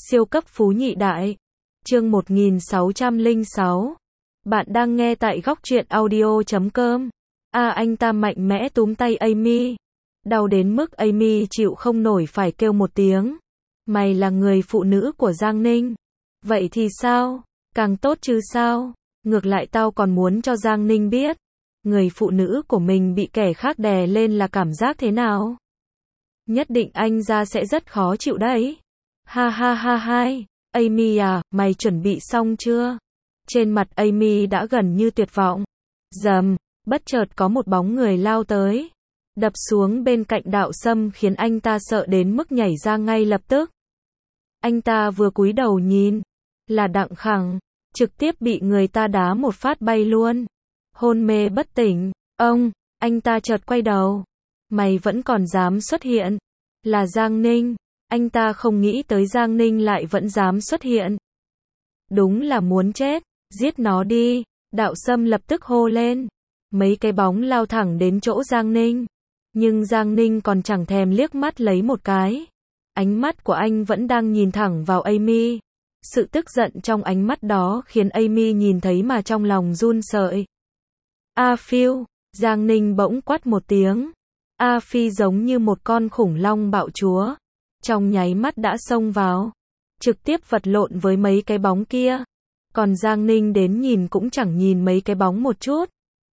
Siêu cấp phú nhị đại. Chương 1606. Bạn đang nghe tại góc truyện audio.com. Anh ta mạnh mẽ túm tay Amy. Đau đến mức Amy chịu không nổi phải kêu một tiếng. Mày là người phụ nữ của Giang Ninh. Vậy thì sao? Càng tốt chứ sao? Ngược lại tao còn muốn cho Giang Ninh biết. Người phụ nữ của mình bị kẻ khác đè lên là cảm giác thế nào? Nhất định anh ra sẽ rất khó chịu đấy. Ha ha ha hai. Amy à, mày chuẩn bị xong chưa? Trên mặt Amy đã gần như tuyệt vọng. Rầm, bất chợt có một bóng người lao tới. Đập xuống bên cạnh Đạo Sâm khiến anh ta sợ đến mức nhảy ra ngay lập tức. Anh ta vừa cúi đầu nhìn. Là Đặng Khẳng. Trực tiếp bị người ta đá một phát bay luôn. Hôn mê bất tỉnh. Anh ta chợt quay đầu. Mày vẫn còn dám xuất hiện. Là Giang Ninh. Anh ta không nghĩ tới Giang Ninh lại vẫn dám xuất hiện. Đúng là muốn chết. Giết nó đi. Đạo Sâm lập tức hô lên. Mấy cái bóng lao thẳng đến chỗ Giang Ninh. Nhưng Giang Ninh còn chẳng thèm liếc mắt lấy một cái. Ánh mắt của anh vẫn đang nhìn thẳng vào Amy. Sự tức giận trong ánh mắt đó khiến Amy nhìn thấy mà trong lòng run sợi. A Phiêu, Giang Ninh bỗng quát một tiếng. A Phi giống như một con khủng long bạo chúa. Trong nháy mắt đã xông vào. Trực tiếp vật lộn với mấy cái bóng kia. Còn Giang Ninh đến nhìn cũng chẳng nhìn mấy cái bóng một chút.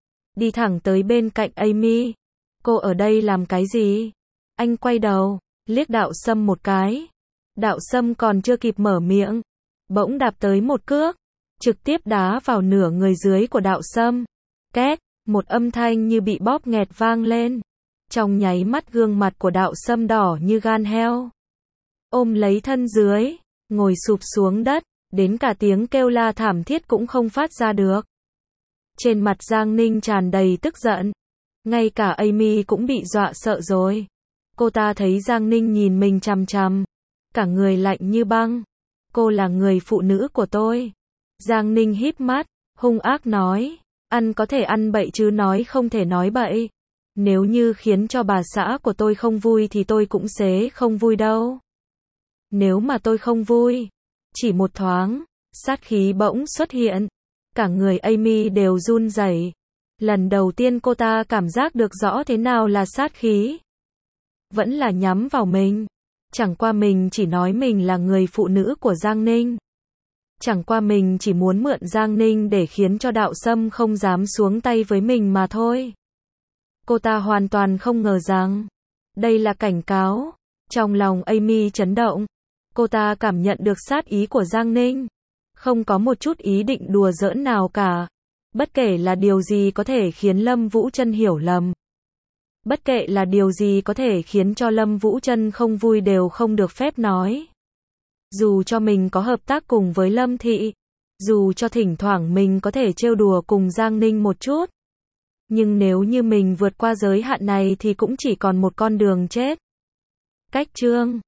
Đi thẳng tới bên cạnh Amy. Cô ở đây làm cái gì? Anh quay đầu, liếc Đạo Sâm một cái. Đạo Sâm còn chưa kịp mở miệng. Bỗng đạp tới một cước. Trực tiếp đá vào nửa người dưới của Đạo Sâm. Két, một âm thanh như bị bóp nghẹt vang lên. Trong nháy mắt gương mặt của Đạo Sâm đỏ như gan heo. Ôm lấy thân dưới, ngồi sụp xuống đất, đến cả tiếng kêu la thảm thiết cũng không phát ra được. Trên mặt Giang Ninh tràn đầy tức giận. Ngay cả Amy cũng bị dọa sợ rồi. Cô ta thấy Giang Ninh nhìn mình chằm chằm. Cả người lạnh như băng. Cô là người phụ nữ của tôi. Giang Ninh híp mắt, hung ác nói. Ăn có thể ăn bậy chứ nói không thể nói bậy. Nếu như khiến cho bà xã của tôi không vui thì tôi cũng sẽ không vui đâu. Nếu mà tôi không vui. Chỉ một thoáng, sát khí bỗng xuất hiện. Cả người Amy đều run rẩy. Lần đầu tiên cô ta cảm giác được rõ thế nào là sát khí. Vẫn là nhắm vào mình. Chẳng qua mình chỉ nói mình là người phụ nữ của Giang Ninh. Chẳng qua mình chỉ muốn mượn Giang Ninh để khiến cho Đạo Sâm không dám xuống tay với mình mà thôi. Cô ta hoàn toàn không ngờ rằng đây là cảnh cáo. Trong lòng Amy chấn động. Cô ta cảm nhận được sát ý của Giang Ninh. Không có một chút ý định đùa giỡn nào cả. Bất kể là điều gì có thể khiến Lâm Vũ Trân hiểu lầm. Bất kể là điều gì có thể khiến cho Lâm Vũ Trân không vui đều không được phép nói. Dù cho mình có hợp tác cùng với Lâm Thị. Dù cho thỉnh thoảng mình có thể trêu đùa cùng Giang Ninh một chút. Nhưng nếu như mình vượt qua giới hạn này thì cũng chỉ còn một con đường chết. Cách chương